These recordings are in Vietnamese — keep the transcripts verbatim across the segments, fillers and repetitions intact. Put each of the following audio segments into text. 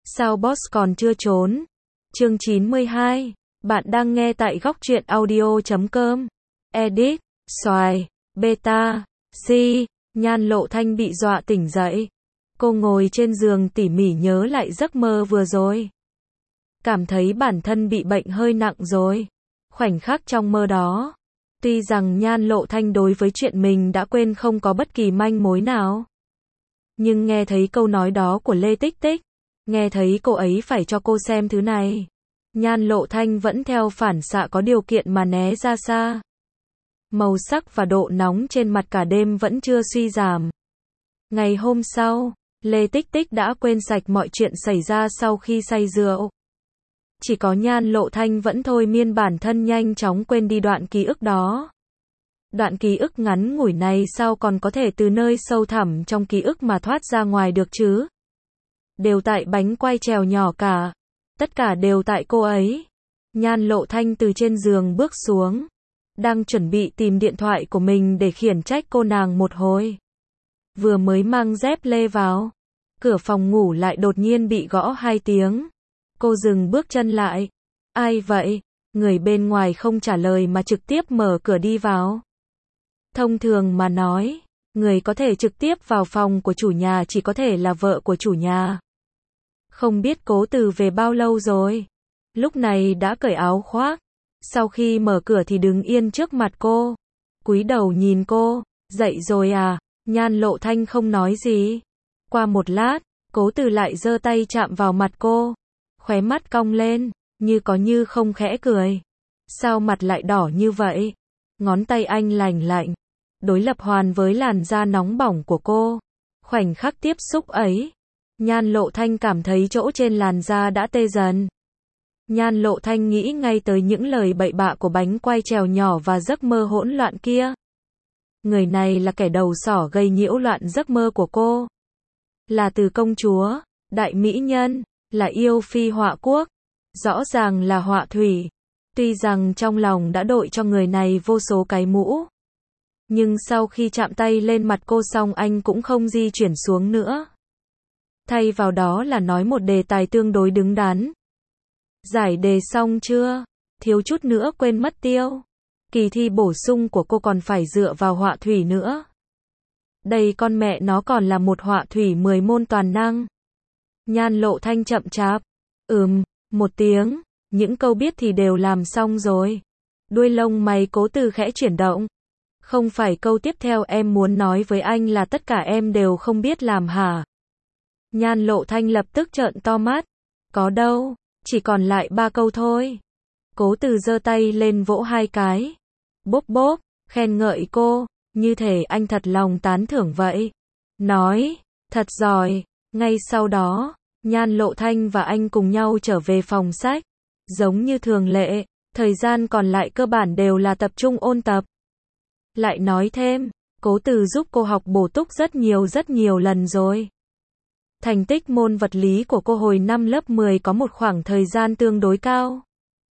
Sao boss còn chưa trốn? Chương chín mươi hai. Bạn đang nghe tại góc truyện audio chấm com. Edit, xoài, beta, si, Nhan Lộ Thanh bị dọa tỉnh dậy. Cô ngồi trên giường tỉ mỉ nhớ lại giấc mơ vừa rồi. Cảm thấy bản thân bị bệnh hơi nặng rồi. Khoảnh khắc trong mơ đó, tuy rằng Nhan Lộ Thanh đối với chuyện mình đã quên không có bất kỳ manh mối nào. Nhưng nghe thấy câu nói đó của Lê Tích Tích, nghe thấy cô ấy phải cho cô xem thứ này, Nhan Lộ Thanh vẫn theo phản xạ có điều kiện mà né ra xa. Màu sắc và độ nóng trên mặt cả đêm vẫn chưa suy giảm. Ngày hôm sau, Lê Tích Tích đã quên sạch mọi chuyện xảy ra sau khi say rượu. Chỉ có Nhan Lộ Thanh vẫn thôi miên bản thân nhanh chóng quên đi đoạn ký ức đó. Đoạn ký ức ngắn ngủi này sao còn có thể từ nơi sâu thẳm trong ký ức mà thoát ra ngoài được chứ? Đều tại bánh quai trèo nhỏ cả. Tất cả đều tại cô ấy. Nhan Lộ Thanh từ trên giường bước xuống. Đang chuẩn bị tìm điện thoại của mình để khiển trách cô nàng một hồi. Vừa mới mang dép lê vào, cửa phòng ngủ lại đột nhiên bị gõ hai tiếng. Cô dừng bước chân lại. Ai vậy? Người bên ngoài không trả lời mà trực tiếp mở cửa đi vào. Thông thường mà nói, người có thể trực tiếp vào phòng của chủ nhà chỉ có thể là vợ của chủ nhà. Không biết Cố Từ về bao lâu rồi. Lúc này đã cởi áo khoác. Sau khi mở cửa thì đứng yên trước mặt cô. Cúi đầu nhìn cô. Dậy rồi à? Nhan Lộ Thanh không nói gì. Qua một lát, Cố Từ lại giơ tay chạm vào mặt cô. Khóe mắt cong lên, như có như không khẽ cười. Sao mặt lại đỏ như vậy? Ngón tay anh lành lạnh, đối lập hoàn với làn da nóng bỏng của cô. Khoảnh khắc tiếp xúc ấy, Nhan Lộ Thanh cảm thấy chỗ trên làn da đã tê dần. Nhan Lộ Thanh nghĩ ngay tới những lời bậy bạ của bánh quai trèo nhỏ và giấc mơ hỗn loạn kia. Người này là kẻ đầu sỏ gây nhiễu loạn giấc mơ của cô. Là Từ công chúa, đại mỹ nhân, là yêu phi họa quốc, rõ ràng là họa thủy. Tuy rằng trong lòng đã đội cho người này vô số cái mũ, nhưng sau khi chạm tay lên mặt cô xong anh cũng không di chuyển xuống nữa. Thay vào đó là nói một đề tài tương đối đứng đắn. Giải đề xong chưa? Thiếu chút nữa quên mất tiêu. Kỳ thi bổ sung của cô còn phải dựa vào họa thủy nữa. Đây con mẹ nó còn là một họa thủy mười môn toàn năng. Nhan Lộ Thanh chậm chạp. Ừm, một tiếng. Những câu biết thì đều làm xong rồi. Đuôi lông mày Cố Từ khẽ chuyển động. Không phải câu tiếp theo em muốn nói với anh là tất cả em đều không biết làm hả? Nhan Lộ Thanh lập tức trợn to mắt. Có đâu, chỉ còn lại ba câu thôi. Cố Từ giơ tay lên vỗ hai cái. Bốp bốp, khen ngợi cô, như thể anh thật lòng tán thưởng vậy. Nói, thật giỏi. Ngay sau đó, Nhan Lộ Thanh và anh cùng nhau trở về phòng sách. Giống như thường lệ, thời gian còn lại cơ bản đều là tập trung ôn tập. Lại nói thêm, Cố Từ giúp cô học bổ túc rất nhiều rất nhiều lần rồi. Thành tích môn vật lý của cô hồi năm lớp mười có một khoảng thời gian tương đối cao.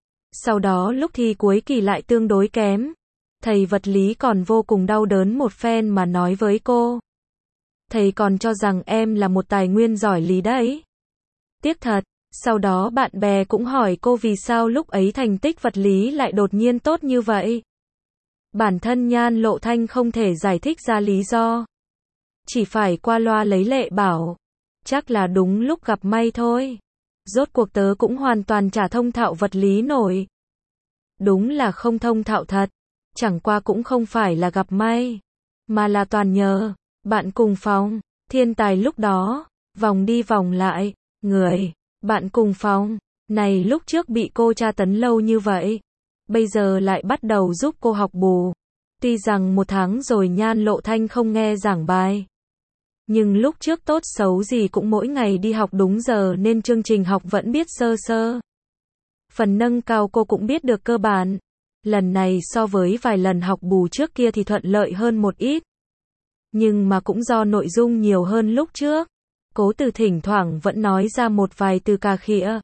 Sau đó lúc thi cuối kỳ lại tương đối kém. Thầy vật lý còn vô cùng đau đớn một phen mà nói với cô. Thầy còn cho rằng em là một tài nguyên giỏi lý đấy. Tiếc thật, sau đó bạn bè cũng hỏi cô vì sao lúc ấy thành tích vật lý lại đột nhiên tốt như vậy. Bản thân Nhan Lộ Thanh không thể giải thích ra lý do. Chỉ phải qua loa lấy lệ bảo. Chắc là đúng lúc gặp may thôi. Rốt cuộc tớ cũng hoàn toàn chả thông thạo vật lý nổi. Đúng là không thông thạo thật. Chẳng qua cũng không phải là gặp may, mà là toàn nhờ bạn cùng phòng, thiên tài lúc đó, vòng đi vòng lại, người, bạn cùng phòng, này lúc trước bị cô tra tấn lâu như vậy, bây giờ lại bắt đầu giúp cô học bù. Tuy rằng một tháng rồi Nhan Lộ Thanh không nghe giảng bài, nhưng lúc trước tốt xấu gì cũng mỗi ngày đi học đúng giờ nên chương trình học vẫn biết sơ sơ. Phần nâng cao cô cũng biết được cơ bản. Lần này so với vài lần học bù trước kia thì thuận lợi hơn một ít. Nhưng mà cũng do nội dung nhiều hơn lúc trước. Cố Từ thỉnh thoảng vẫn nói ra một vài từ cà khịa.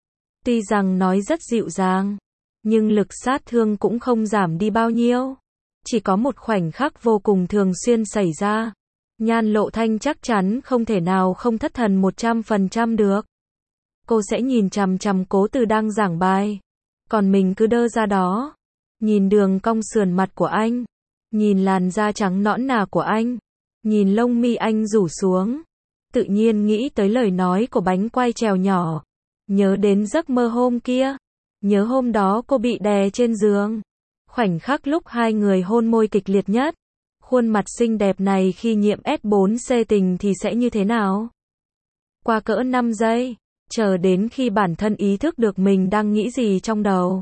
Tuy rằng nói rất dịu dàng, nhưng lực sát thương cũng không giảm đi bao nhiêu. Chỉ có một khoảnh khắc vô cùng thường xuyên xảy ra. Nhan Lộ Thanh chắc chắn không thể nào không thất thần một trăm phần trăm được. cô sẽ nhìn chằm chằm Cố Từ đang giảng bài. Còn mình cứ đơ ra đó. Nhìn đường cong sườn mặt của anh. Nhìn làn da trắng nõn nà của anh. Nhìn lông mi anh rủ xuống. Tự nhiên nghĩ tới lời nói của bánh quai trèo nhỏ. Nhớ đến giấc mơ hôm kia. Nhớ hôm đó cô bị đè trên giường. Khoảnh khắc lúc hai người hôn môi kịch liệt nhất. Khuôn mặt xinh đẹp này khi nhiễm S bốn C tình thì sẽ như thế nào? Qua cỡ năm giây. Chờ đến khi bản thân ý thức được mình đang nghĩ gì trong đầu.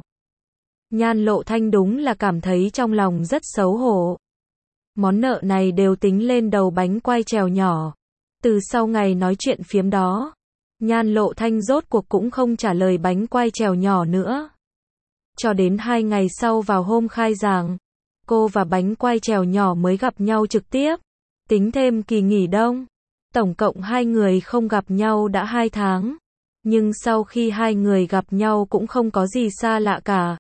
Nhan Lộ Thanh đúng là cảm thấy trong lòng rất xấu hổ. Món nợ này đều tính lên đầu bánh quai trèo nhỏ. Từ sau ngày nói chuyện phiếm đó, Nhan Lộ Thanh rốt cuộc cũng không trả lời bánh quai trèo nhỏ nữa. Cho đến hai ngày sau vào hôm khai giảng, cô và bánh quai trèo nhỏ mới gặp nhau trực tiếp. Tính thêm kỳ nghỉ đông, tổng cộng hai người không gặp nhau đã hai tháng. Nhưng sau khi hai người gặp nhau cũng không có gì xa lạ cả.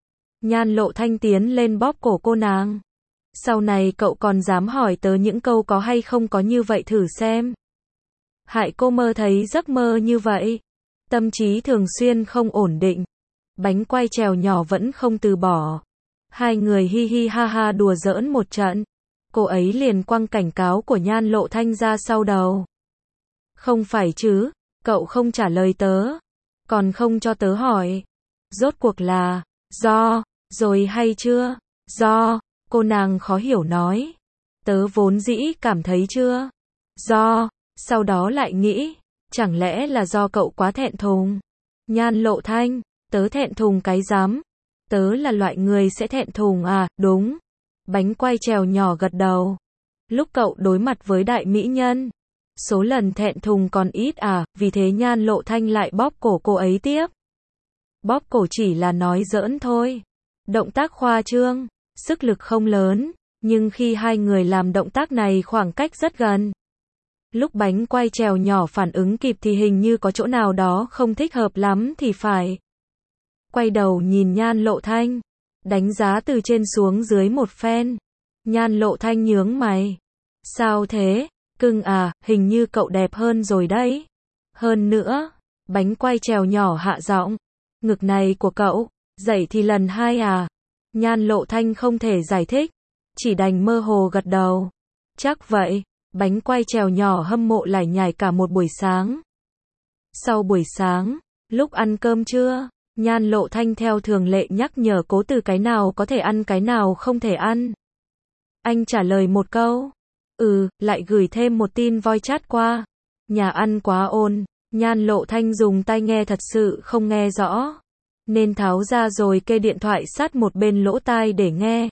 Nhan Lộ Thanh tiến lên bóp cổ cô nàng. Sau này cậu còn dám hỏi tớ những câu có hay không có như vậy thử xem. Hại cô mơ thấy giấc mơ như vậy. Tâm trí thường xuyên không ổn định. Bánh quai trèo nhỏ vẫn không từ bỏ. Hai người hi hi ha ha đùa giỡn một trận. Cô ấy liền quăng cảnh cáo của Nhan Lộ Thanh ra sau đầu. Không phải chứ, cậu không trả lời tớ. Còn không cho tớ hỏi. Rốt cuộc là, do, rồi hay chưa? Do, cô nàng khó hiểu nói. Tớ vốn dĩ cảm thấy chưa? Do, sau đó lại nghĩ, chẳng lẽ là do cậu quá thẹn thùng? Nhan Lộ Thanh, tớ thẹn thùng cái rắm. Tớ là loại người sẽ thẹn thùng à, đúng. Bánh quai trèo nhỏ gật đầu. Lúc cậu đối mặt với đại mỹ nhân, số lần thẹn thùng còn ít à, vì thế Nhan Lộ Thanh lại bóp cổ cô ấy tiếp. Bóp cổ chỉ là nói giỡn thôi. Động tác khoa trương, sức lực không lớn, nhưng khi hai người làm động tác này khoảng cách rất gần. Lúc bánh quai trèo nhỏ phản ứng kịp thì hình như có chỗ nào đó không thích hợp lắm thì phải. Quay đầu nhìn Nhan Lộ Thanh, đánh giá từ trên xuống dưới một phen. Nhan Lộ Thanh nhướng mày. Sao thế, cưng à, hình như cậu đẹp hơn rồi đấy. Hơn nữa, bánh quai trèo nhỏ hạ giọng. Ngực này của cậu, dậy thì lần hai à? Nhan Lộ Thanh không thể giải thích, chỉ đành mơ hồ gật đầu. Chắc vậy, bánh quai trèo nhỏ hâm mộ lải nhải cả một buổi sáng. Sau buổi sáng, lúc ăn cơm trưa, Nhan Lộ Thanh theo thường lệ nhắc nhở Cố Từ cái nào có thể ăn cái nào không thể ăn. Anh trả lời một câu. Ừ, lại gửi thêm một tin voice chat qua. Nhà ăn quá ồn. Nhan Lộ Thanh dùng tai nghe thật sự không nghe rõ. Nên tháo ra rồi kê điện thoại sát một bên lỗ tai để nghe.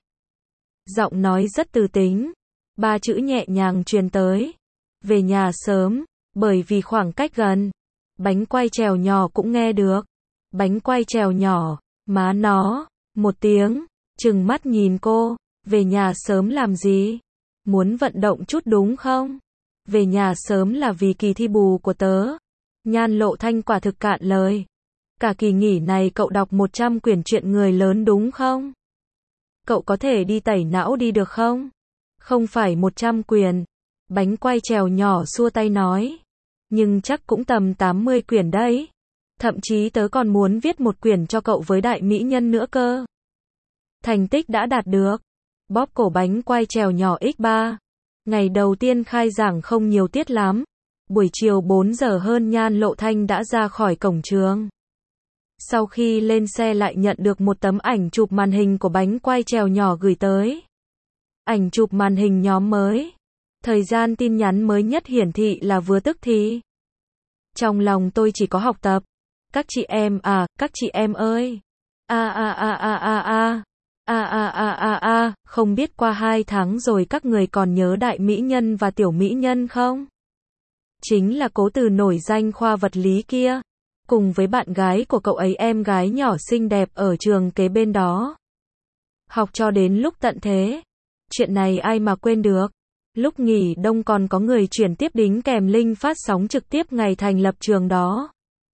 Giọng nói rất từ tính. Ba chữ nhẹ nhàng truyền tới. Về nhà sớm, bởi vì khoảng cách gần. Bánh quai trèo nhỏ cũng nghe được. Bánh quai trèo nhỏ, má nó, một tiếng, trừng mắt nhìn cô. Về nhà sớm làm gì? Muốn vận động chút đúng không? Về nhà sớm là vì kỳ thi bù của tớ. Nhan Lộ Thanh quả thực cạn lời. Cả kỳ nghỉ này cậu đọc một trăm quyển truyện người lớn đúng không? Cậu có thể đi tẩy não đi được không? Không phải một trăm quyển. Bánh quai trèo nhỏ xua tay nói. Nhưng chắc cũng tầm tám mươi quyển đấy. Thậm chí tớ còn muốn viết một quyển cho cậu với đại mỹ nhân nữa cơ. Thành tích đã đạt được. Bóp cổ bánh quai trèo nhỏ x ba. Ngày đầu tiên khai giảng không nhiều tiết lắm. Buổi chiều bốn giờ hơn Nhan Lộ Thanh đã ra khỏi cổng trường. Sau khi lên xe lại nhận được một tấm ảnh chụp màn hình của bánh quai trèo nhỏ gửi tới. Ảnh chụp màn hình nhóm mới. Thời gian tin nhắn mới nhất hiển thị là vừa tức thì. Trong lòng tôi chỉ có học tập. Các chị em à, các chị em ơi. A a a a a a. A a a a a, không biết qua hai tháng rồi các người còn nhớ đại mỹ nhân và tiểu mỹ nhân không? Chính là Cố Từ nổi danh khoa vật lý kia. Cùng với bạn gái của cậu ấy, em gái nhỏ xinh đẹp ở trường kế bên đó. Học cho đến lúc tận thế. Chuyện này ai mà quên được. Lúc nghỉ đông còn có người chuyển tiếp đính kèm link phát sóng trực tiếp ngày thành lập trường đó.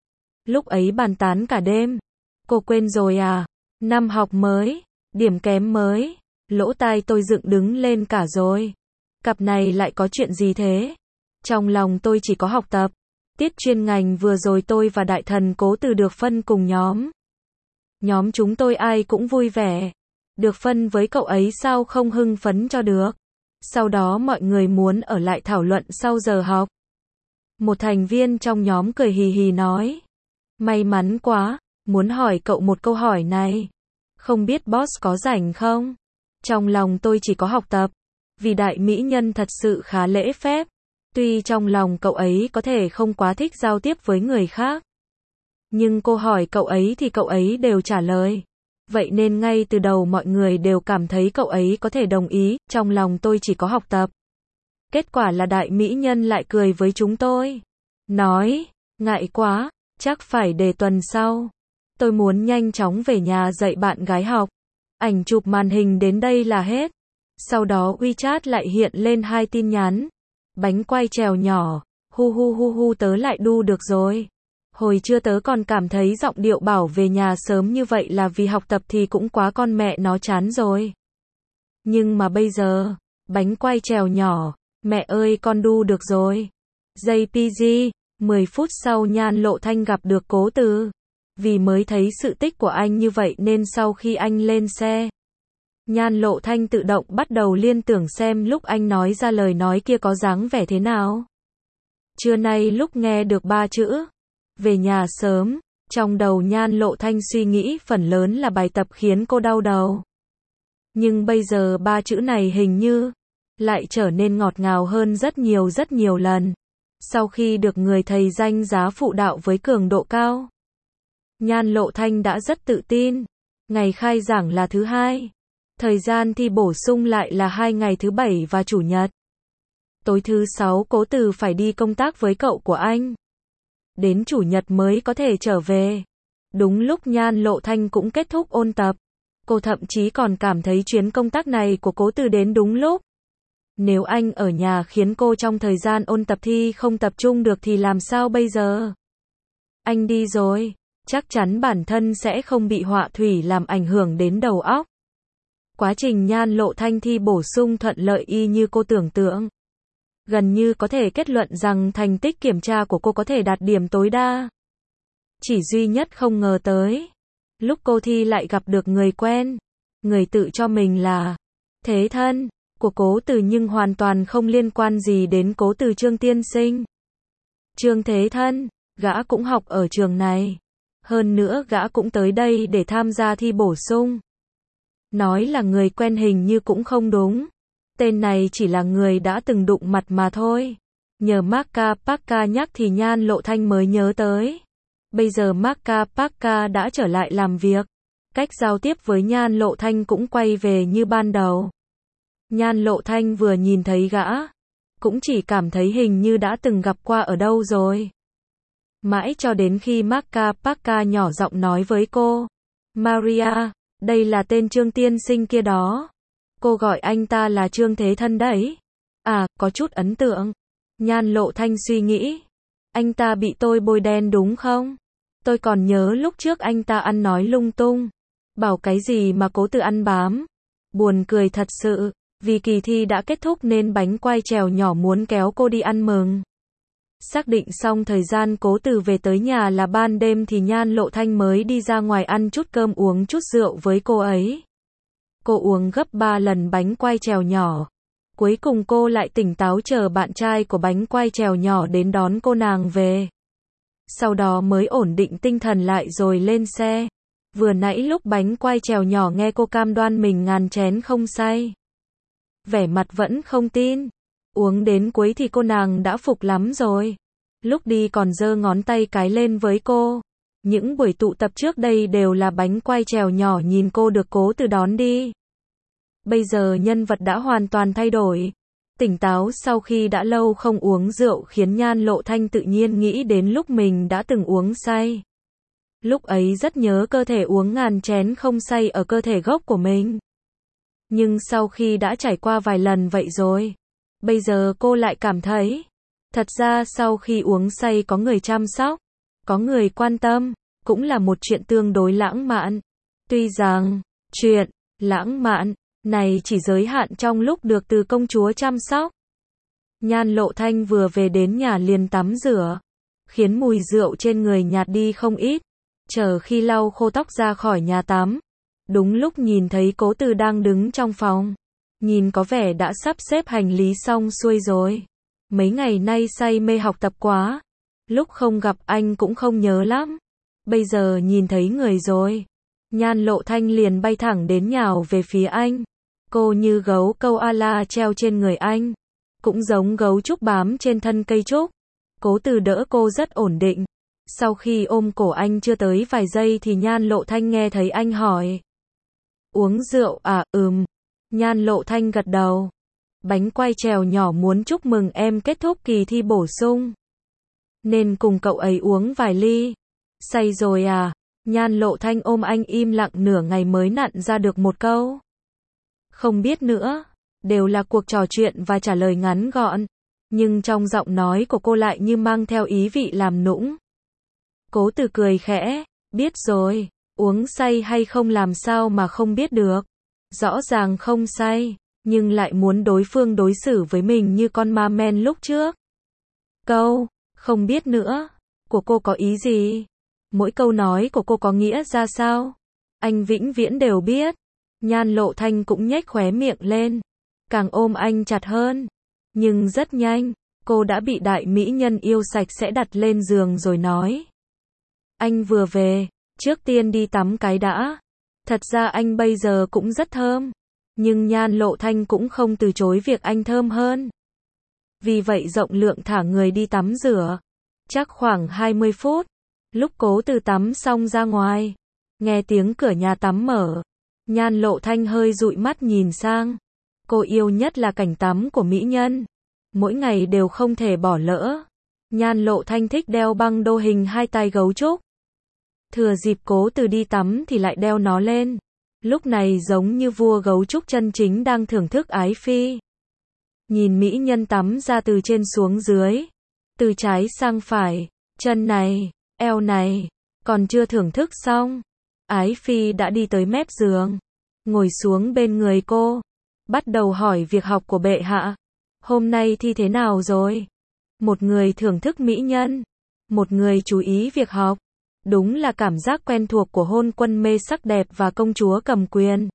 Lúc ấy bàn tán cả đêm. Cô quên rồi à? Năm học mới, điểm kém mới. Lỗ tai tôi dựng đứng lên cả rồi. Cặp này lại có chuyện gì thế? Trong lòng tôi chỉ có học tập. Tiết chuyên ngành vừa rồi tôi và đại thần Cố Từ được phân cùng nhóm. Nhóm chúng tôi ai cũng vui vẻ. Được phân với cậu ấy sao không hưng phấn cho được. Sau đó mọi người muốn ở lại thảo luận sau giờ học. Một thành viên trong nhóm cười hì hì nói. May mắn quá, muốn hỏi cậu một câu hỏi này. Không biết boss có rảnh không? Trong lòng tôi chỉ có học tập. Vì đại mỹ nhân thật sự khá lễ phép. Tuy trong lòng cậu ấy có thể không quá thích giao tiếp với người khác. Nhưng cô hỏi cậu ấy thì cậu ấy đều trả lời. Vậy nên ngay từ đầu mọi người đều cảm thấy cậu ấy có thể đồng ý, trong lòng tôi chỉ có học tập. Kết quả là đại mỹ nhân lại cười với chúng tôi. Nói, ngại quá, chắc phải để tuần sau. Tôi muốn nhanh chóng về nhà dạy bạn gái học. Ảnh chụp màn hình đến đây là hết. Sau đó WeChat lại hiện lên hai tin nhắn. Bánh quai trèo nhỏ, hu hu hu hu tớ lại đu được rồi. Hồi trưa tớ còn cảm thấy giọng điệu bảo về nhà sớm như vậy là vì học tập thì cũng quá con mẹ nó chán rồi. Nhưng mà bây giờ, bánh quai trèo nhỏ, mẹ ơi con đu được rồi. gi pê giê, mười phút sau Nhan Lộ Thanh gặp được Cố Từ. Vì mới thấy sự tích của anh như vậy nên sau khi anh lên xe, Nhan Lộ Thanh tự động bắt đầu liên tưởng xem lúc anh nói ra lời nói kia có dáng vẻ thế nào. Trưa nay lúc nghe được ba chữ về nhà sớm, trong đầu Nhan Lộ Thanh suy nghĩ phần lớn là bài tập khiến cô đau đầu. Nhưng bây giờ ba chữ này hình như lại trở nên ngọt ngào hơn rất nhiều rất nhiều lần. Sau khi được người thầy danh giá phụ đạo với cường độ cao, Nhan Lộ Thanh đã rất tự tin. Ngày khai giảng là thứ hai. Thời gian thi bổ sung lại là hai ngày thứ bảy và chủ nhật. Tối thứ sáu Cố Từ phải đi công tác với cậu của anh. Đến chủ nhật mới có thể trở về. Đúng lúc Nhan Lộ Thanh cũng kết thúc ôn tập. Cô thậm chí còn cảm thấy chuyến công tác này của Cố Từ đến đúng lúc. Nếu anh ở nhà khiến cô trong thời gian ôn tập thi không tập trung được thì làm sao bây giờ? Anh đi rồi, chắc chắn bản thân sẽ không bị họa thủy làm ảnh hưởng đến đầu óc. Quá trình Nhan Lộ Thanh thi bổ sung thuận lợi y như cô tưởng tượng. Gần như có thể kết luận rằng thành tích kiểm tra của cô có thể đạt điểm tối đa. Chỉ duy nhất không ngờ tới, lúc cô thi lại gặp được người quen, người tự cho mình là thế thân của Cố Từ nhưng hoàn toàn không liên quan gì đến Cố Từ Trương tiên sinh. Trương Thế Thân, gã cũng học ở trường này. Hơn nữa gã cũng tới đây để tham gia thi bổ sung. Nói là người quen hình như cũng không đúng. Tên này chỉ là người đã từng đụng mặt mà thôi. Nhờ Marka Parka nhắc thì Nhan Lộ Thanh mới nhớ tới. Bây giờ Marka Parka đã trở lại làm việc. Cách giao tiếp với Nhan Lộ Thanh cũng quay về như ban đầu. Nhan Lộ Thanh vừa nhìn thấy gã, cũng chỉ cảm thấy hình như đã từng gặp qua ở đâu rồi. Mãi cho đến khi Marka Parka nhỏ giọng nói với cô. Maria, đây là tên Trương tiên sinh kia đó. Cô gọi anh ta là Trương Thế Thân đấy. À, có chút ấn tượng. Nhan Lộ Thanh suy nghĩ. Anh ta bị tôi bôi đen đúng không? Tôi còn nhớ lúc trước anh ta ăn nói lung tung. Bảo cái gì mà Cố Từ ăn bám. Buồn cười thật sự. Vì kỳ thi đã kết thúc nên bánh quai trèo nhỏ muốn kéo cô đi ăn mừng. Xác định xong thời gian Cố Từ về tới nhà là ban đêm thì Nhan Lộ Thanh mới đi ra ngoài ăn chút cơm uống chút rượu với cô ấy. Cô uống gấp ba lần bánh quai trèo nhỏ. Cuối cùng cô lại tỉnh táo chờ bạn trai của bánh quai trèo nhỏ đến đón cô nàng về. Sau đó mới ổn định tinh thần lại rồi lên xe. Vừa nãy lúc bánh quai trèo nhỏ nghe cô cam đoan mình ngàn chén không say, vẻ mặt vẫn không tin. Uống đến cuối thì cô nàng đã phục lắm rồi. Lúc đi còn giơ ngón tay cái lên với cô. Những buổi tụ tập trước đây đều là bánh quai trèo nhỏ nhìn cô được Cố Từ đón đi. Bây giờ nhân vật đã hoàn toàn thay đổi. Tỉnh táo sau khi đã lâu không uống rượu khiến Nhan Lộ Thanh tự nhiên nghĩ đến lúc mình đã từng uống say. Lúc ấy rất nhớ cơ thể uống ngàn chén không say ở cơ thể gốc của mình. Nhưng sau khi đã trải qua vài lần vậy rồi, bây giờ cô lại cảm thấy, thật ra sau khi uống say có người chăm sóc, có người quan tâm, cũng là một chuyện tương đối lãng mạn. Tuy rằng, chuyện lãng mạn này chỉ giới hạn trong lúc được từ công chúa chăm sóc. Nhan Lộ Thanh vừa về đến nhà liền tắm rửa. khiến mùi rượu trên người nhạt đi không ít. Chờ khi lau khô tóc ra khỏi nhà tắm, đúng lúc nhìn thấy Cố Từ đang đứng trong phòng. Nhìn có vẻ đã sắp xếp hành lý xong xuôi rồi. Mấy ngày nay say mê học tập quá, lúc không gặp anh cũng không nhớ lắm. Bây giờ nhìn thấy người rồi, Nhan Lộ Thanh liền bay thẳng đến nhào về phía anh. Cô như gấu câu a-la treo trên người anh, cũng giống gấu trúc bám trên thân cây trúc. Cố Từ đỡ cô rất ổn định. Sau khi ôm cổ anh chưa tới vài giây thì Nhan Lộ Thanh nghe thấy anh hỏi: uống rượu à? Ừm. Nhan Lộ Thanh gật đầu. Bánh quai trèo nhỏ muốn chúc mừng em kết thúc kỳ thi bổ sung, nên cùng cậu ấy uống vài ly. Say rồi à? Nhan Lộ Thanh ôm anh im lặng nửa ngày mới nặn ra được một câu: không biết nữa. Đều là cuộc trò chuyện và trả lời ngắn gọn, nhưng trong giọng nói của cô lại như mang theo ý vị làm nũng. Cố Từ cười khẽ: biết rồi, uống say hay không làm sao mà không biết được. Rõ ràng không say, nhưng lại muốn đối phương đối xử với mình như con ma men lúc trước. Câu không biết nữa của cô có ý gì? Mỗi câu nói của cô có nghĩa ra sao? Anh vĩnh viễn đều biết. Nhan Lộ Thanh cũng nhếch khóe miệng lên, càng ôm anh chặt hơn. Nhưng rất nhanh, cô đã bị đại mỹ nhân yêu sạch sẽ đặt lên giường rồi nói: anh vừa về, trước tiên đi tắm cái đã. Thật ra anh bây giờ cũng rất thơm, nhưng Nhan Lộ Thanh cũng không từ chối việc anh thơm hơn. Vì vậy rộng lượng thả người đi tắm rửa. Chắc khoảng hai mươi phút, lúc Cố Từ tắm xong ra ngoài, nghe tiếng cửa nhà tắm mở, Nhan Lộ Thanh hơi dụi mắt nhìn sang. Cô yêu nhất là cảnh tắm của mỹ nhân, mỗi ngày đều không thể bỏ lỡ. Nhan Lộ Thanh thích đeo băng đô hình hai tay gấu trúc. Thừa dịp Cố Từ đi tắm thì lại đeo nó lên. Lúc này giống như vua gấu trúc chân chính đang thưởng thức ái phi. Nhìn mỹ nhân tắm ra từ trên xuống dưới, từ trái sang phải, chân này, eo này, còn chưa thưởng thức xong, ái phi đã đi tới mép giường, ngồi xuống bên người cô, bắt đầu hỏi việc học của bệ hạ. Hôm nay thi thế nào rồi? Một người thưởng thức mỹ nhân, một người chú ý việc học. Đúng là cảm giác quen thuộc của hôn quân mê sắc đẹp và công chúa cầm quyền.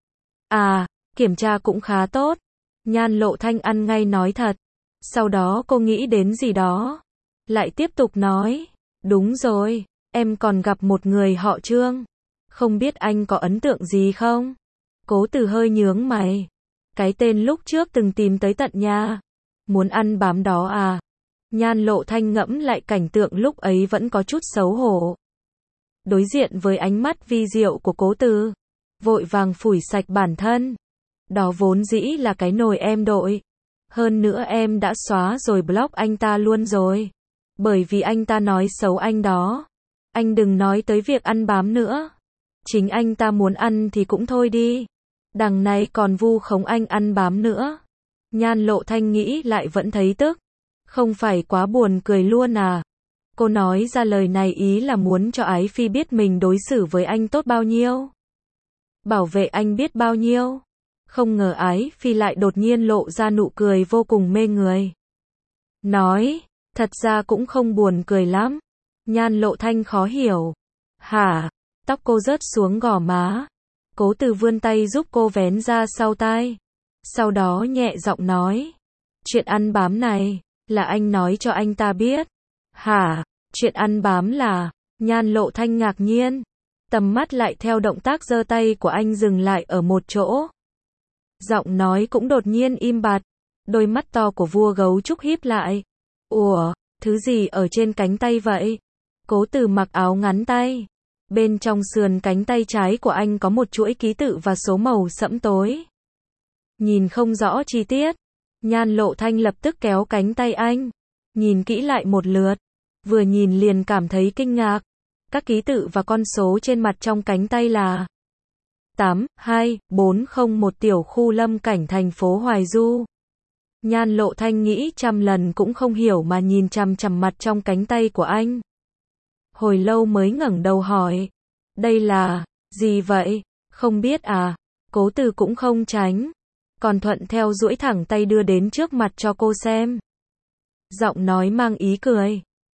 À, kiểm tra cũng khá tốt. Nhan Lộ Thanh ăn ngay nói thật. Sau đó cô nghĩ đến gì đó, lại tiếp tục nói: đúng rồi, em còn gặp một người họ Trương. Không biết anh có ấn tượng gì không? Cố Từ hơi nhướng mày. Cái tên lúc trước từng tìm tới tận nhà. Muốn ăn bám đó à? Nhan Lộ Thanh ngẫm lại cảnh tượng lúc ấy vẫn có chút xấu hổ. Đối diện với ánh mắt vi diệu của Cố Từ, vội vàng phủi sạch bản thân. Đó vốn dĩ là cái nồi em đội. Hơn nữa em đã xóa rồi block anh ta luôn rồi. Bởi vì anh ta nói xấu anh đó. Anh đừng nói tới việc ăn bám nữa. Chính anh ta muốn ăn thì cũng thôi đi. Đằng này còn vu khống anh ăn bám nữa. Nhan Lộ Thanh nghĩ lại vẫn thấy tức. Không phải quá buồn cười luôn à? Cô nói ra lời này ý là muốn cho ái phi biết mình đối xử với anh tốt bao nhiêu, bảo vệ anh biết bao nhiêu. Không ngờ ái phi lại đột nhiên lộ ra nụ cười vô cùng mê người. Nói, thật ra cũng không buồn cười lắm. Nhan Lộ Thanh khó hiểu. Hả? Tóc cô rớt xuống gò má. Cố Từ vươn tay giúp cô vén ra sau tai. Sau đó nhẹ giọng nói: chuyện ăn bám này, là anh nói cho anh ta biết. Hả? Chuyện ăn bám là? Nhan Lộ Thanh ngạc nhiên. Tầm mắt lại theo động tác giơ tay của anh dừng lại ở một chỗ. Giọng nói cũng đột nhiên im bặt. Đôi mắt to của vua gấu trúc híp lại. Ủa, thứ gì ở trên cánh tay vậy? Cố Từ mặc áo ngắn tay. Bên trong sườn cánh tay trái của anh có một chuỗi ký tự và số màu sẫm tối. Nhìn không rõ chi tiết. Nhan Lộ Thanh lập tức kéo cánh tay anh. Nhìn kỹ lại một lượt. Vừa nhìn liền cảm thấy kinh ngạc. Các ký tự và con số trên mặt trong cánh tay là tám hai bốn không một tiểu khu Lâm Cảnh thành phố Hoài Du. Nhan Lộ Thanh nghĩ trăm lần cũng không hiểu mà nhìn chằm chằm mặt trong cánh tay của anh. Hồi lâu mới ngẩng đầu hỏi: đây là gì vậy? Không biết à? Cố Từ cũng không tránh, còn thuận theo duỗi thẳng tay đưa đến trước mặt cho cô xem. Giọng nói mang ý cười.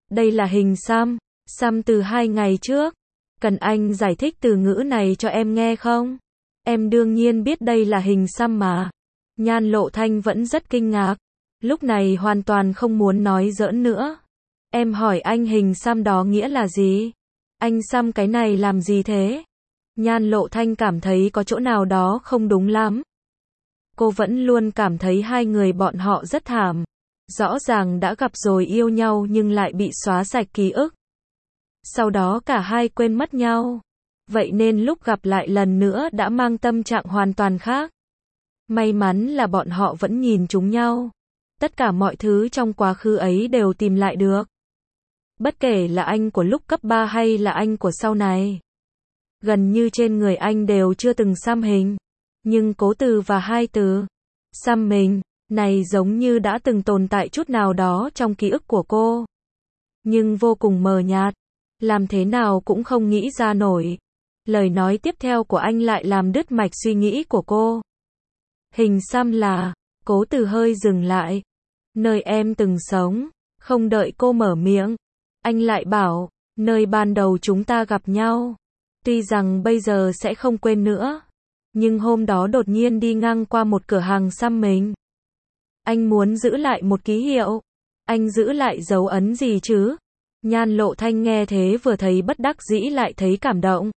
Đây là hình xăm, xăm từ hai ngày trước. Cần anh giải thích từ ngữ này cho em nghe không? Em đương nhiên biết đây là hình xăm mà. Nhan Lộ Thanh vẫn rất kinh ngạc. Lúc này hoàn toàn không muốn nói giỡn nữa. Em hỏi anh hình xăm đó nghĩa là gì? Anh xăm cái này làm gì thế? Nhan Lộ Thanh cảm thấy có chỗ nào đó không đúng lắm. Cô vẫn luôn cảm thấy hai người bọn họ rất thảm. Rõ ràng đã gặp rồi yêu nhau nhưng lại bị xóa sạch ký ức. Sau đó cả hai quên mất nhau. Vậy nên lúc gặp lại lần nữa đã mang tâm trạng hoàn toàn khác. May mắn là bọn họ vẫn nhìn trúng nhau. Tất cả mọi thứ trong quá khứ ấy đều tìm lại được. Bất kể là anh của lúc cấp ba hay là anh của sau này. Gần như trên người anh đều chưa từng xăm hình. Nhưng Cố Từ và hai từ xăm mình này giống như đã từng tồn tại chút nào đó trong ký ức của cô. Nhưng vô cùng mờ nhạt. Làm thế nào cũng không nghĩ ra nổi. Lời nói tiếp theo của anh lại làm đứt mạch suy nghĩ của cô. Hình xăm là, Cố Từ hơi dừng lại. Nơi em từng sống. Không đợi cô mở miệng. Anh lại bảo, nơi ban đầu chúng ta gặp nhau. Tuy rằng bây giờ sẽ không quên nữa. Nhưng hôm đó đột nhiên đi ngang qua một cửa hàng xăm mình. Anh muốn giữ lại một ký hiệu. Anh giữ lại dấu ấn gì chứ? Nhan Lộ Thanh nghe thế vừa thấy bất đắc dĩ lại thấy cảm động.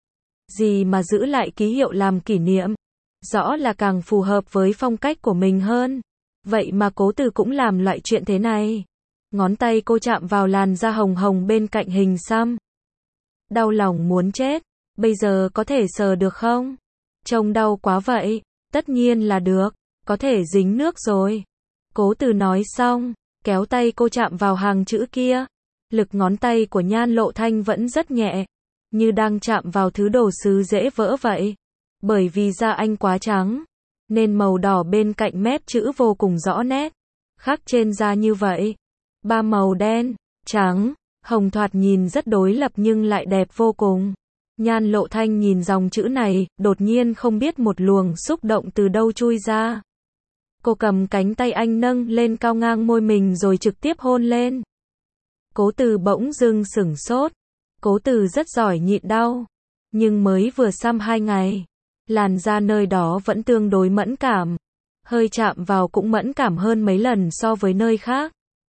Gì mà giữ lại ký hiệu làm kỷ niệm? Rõ là càng phù hợp với phong cách của mình hơn. Vậy mà Cố Từ cũng làm loại chuyện thế này. Ngón tay cô chạm vào làn da hồng hồng bên cạnh hình xăm. Đau lòng muốn chết. Bây giờ có thể sờ được không? Trông đau quá vậy. Tất nhiên là được. Có thể dính nước rồi. Cố Từ nói xong, kéo tay cô chạm vào hàng chữ kia. Lực ngón tay của Nhan Lộ Thanh vẫn rất nhẹ. Như đang chạm vào thứ đồ sứ dễ vỡ vậy. Bởi vì da anh quá trắng. Nên màu đỏ bên cạnh mép chữ vô cùng rõ nét. Khác trên da như vậy. Ba màu đen, trắng, hồng thoạt nhìn rất đối lập nhưng lại đẹp vô cùng. Nhan Lộ Thanh nhìn dòng chữ này, đột nhiên không biết một luồng xúc động từ đâu chui ra. Cô cầm cánh tay anh nâng lên cao ngang môi mình rồi trực tiếp hôn lên. Cố Từ bỗng dưng sửng sốt. Cố Từ rất giỏi nhịn đau. Nhưng mới vừa xăm hai ngày. Làn da nơi đó vẫn tương đối mẫn cảm. Hơi chạm vào cũng mẫn cảm hơn mấy lần so với nơi khác.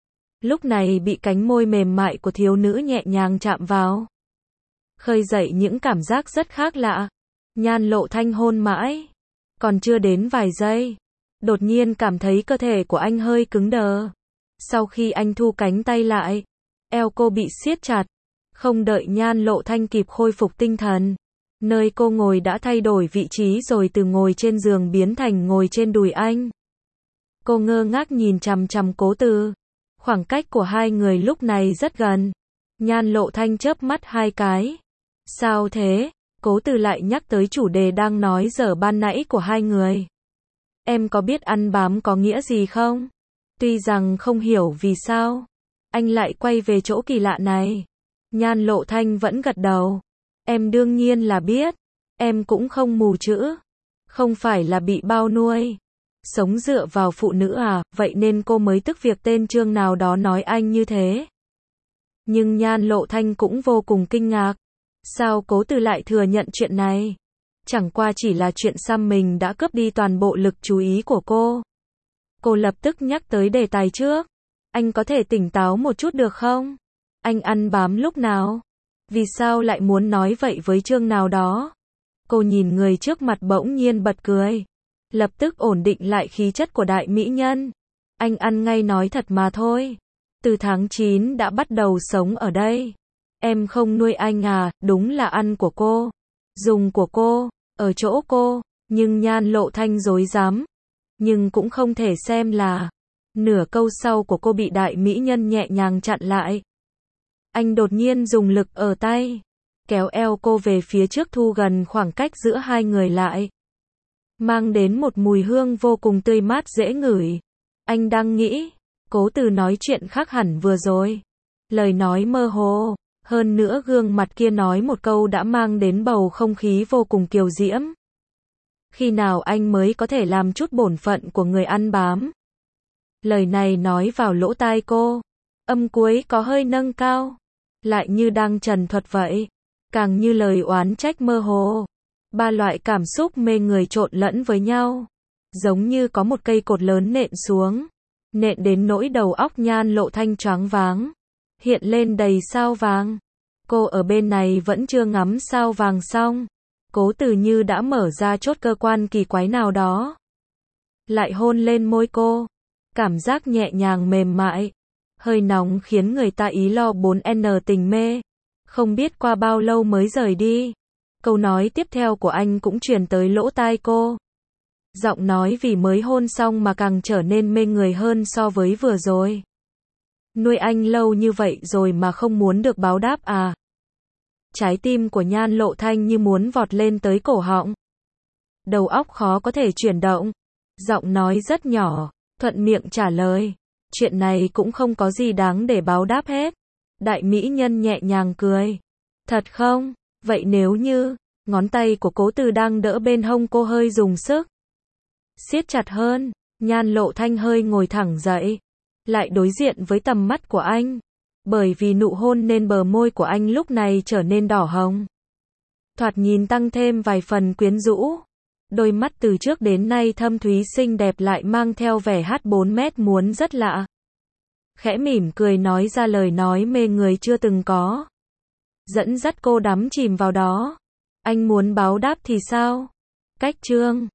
Lúc này bị cánh môi mềm mại của thiếu nữ nhẹ nhàng chạm vào. Khơi dậy những cảm giác rất khác lạ. Nhan Lộ Thanh hôn mãi. Còn chưa đến vài giây. Đột nhiên cảm thấy cơ thể của anh hơi cứng đờ. Sau khi anh thu cánh tay lại. Eo cô bị siết chặt. Không đợi Nhan Lộ Thanh kịp khôi phục tinh thần. Nơi cô ngồi đã thay đổi vị trí rồi từ ngồi trên giường biến thành ngồi trên đùi anh. Cô ngơ ngác nhìn chằm chằm Cố Từ. Khoảng cách của hai người lúc này rất gần. Nhan Lộ Thanh chớp mắt hai cái. Sao thế? Cố Từ lại nhắc tới chủ đề đang nói dở ban nãy của hai người. Em có biết ăn bám có nghĩa gì không? Tuy rằng không hiểu vì sao. Anh lại quay về chỗ kỳ lạ này. Nhan Lộ Thanh vẫn gật đầu. Em đương nhiên là biết. Em cũng không mù chữ. Không phải là bị bao nuôi. Sống dựa vào phụ nữ à, vậy nên cô mới tức việc tên chương nào đó nói anh như thế. Nhưng Nhan Lộ Thanh cũng vô cùng kinh ngạc. Sao Cố Từ lại thừa nhận chuyện này? Chẳng qua chỉ là chuyện xăm mình đã cướp đi toàn bộ lực chú ý của cô. Cô lập tức nhắc tới đề tài trước. Anh có thể tỉnh táo một chút được không? Anh ăn bám lúc nào? Vì sao lại muốn nói vậy với chương nào đó? Cô nhìn người trước mặt bỗng nhiên bật cười. Lập tức ổn định lại khí chất của đại mỹ nhân. Anh ăn ngay nói thật mà thôi. Từ tháng chín đã bắt đầu sống ở đây. Em không nuôi anh à, đúng là ăn của cô. Dùng của cô, ở chỗ cô. Nhưng Nhan Lộ Thanh dối dám. Nhưng cũng không thể xem là. Nửa câu sau của cô bị đại mỹ nhân nhẹ nhàng chặn lại. Anh đột nhiên dùng lực ở tay. Kéo eo cô về phía trước thu gần khoảng cách giữa hai người lại. Mang đến một mùi hương vô cùng tươi mát dễ ngửi. Anh đang nghĩ. Cố Từ nói chuyện khác hẳn vừa rồi. Lời nói mơ hồ. Hơn nữa gương mặt kia nói một câu đã mang đến bầu không khí vô cùng kiều diễm. Khi nào anh mới có thể làm chút bổn phận của người ăn bám? Lời này nói vào lỗ tai cô. Âm cuối có hơi nâng cao, lại như đang trần thuật vậy, càng như lời oán trách mơ hồ. Ba loại cảm xúc mê người trộn lẫn với nhau, giống như có một cây cột lớn nện xuống, nện đến nỗi đầu óc Nhan Lộ Thanh choáng váng, hiện lên đầy sao vàng. Cô ở bên này vẫn chưa ngắm sao vàng xong, Cố Từ như đã mở ra chốt cơ quan kỳ quái nào đó, lại hôn lên môi cô, cảm giác nhẹ nhàng mềm mại, hơi nóng khiến người ta ý lo bốn n tình mê. Không biết qua bao lâu mới rời đi, câu nói tiếp theo của anh cũng truyền tới lỗ tai cô. Giọng nói vì mới hôn xong mà càng trở nên mê người hơn so với vừa rồi. Nuôi anh lâu như vậy rồi mà không muốn được báo đáp à? Trái tim của Nhan Lộ Thanh như muốn vọt lên tới cổ họng. Đầu óc khó có thể chuyển động. Giọng nói rất nhỏ, thuận miệng trả lời. Chuyện này cũng không có gì đáng để báo đáp hết. Đại mỹ nhân nhẹ nhàng cười. Thật không? Vậy nếu như, ngón tay của Cố Từ đang đỡ bên hông cô hơi dùng sức, siết chặt hơn, Nhan Lộ Thanh hơi ngồi thẳng dậy, lại đối diện với tầm mắt của anh. Bởi vì nụ hôn nên bờ môi của anh lúc này trở nên đỏ hồng, thoạt nhìn tăng thêm vài phần quyến rũ. Đôi mắt từ trước đến nay thâm thúy xinh đẹp lại mang theo vẻ hát bốn mét muốn rất lạ. Khẽ mỉm cười nói ra lời nói mê người chưa từng có, dẫn dắt cô đắm chìm vào đó. Anh muốn báo đáp thì sao? Cách chương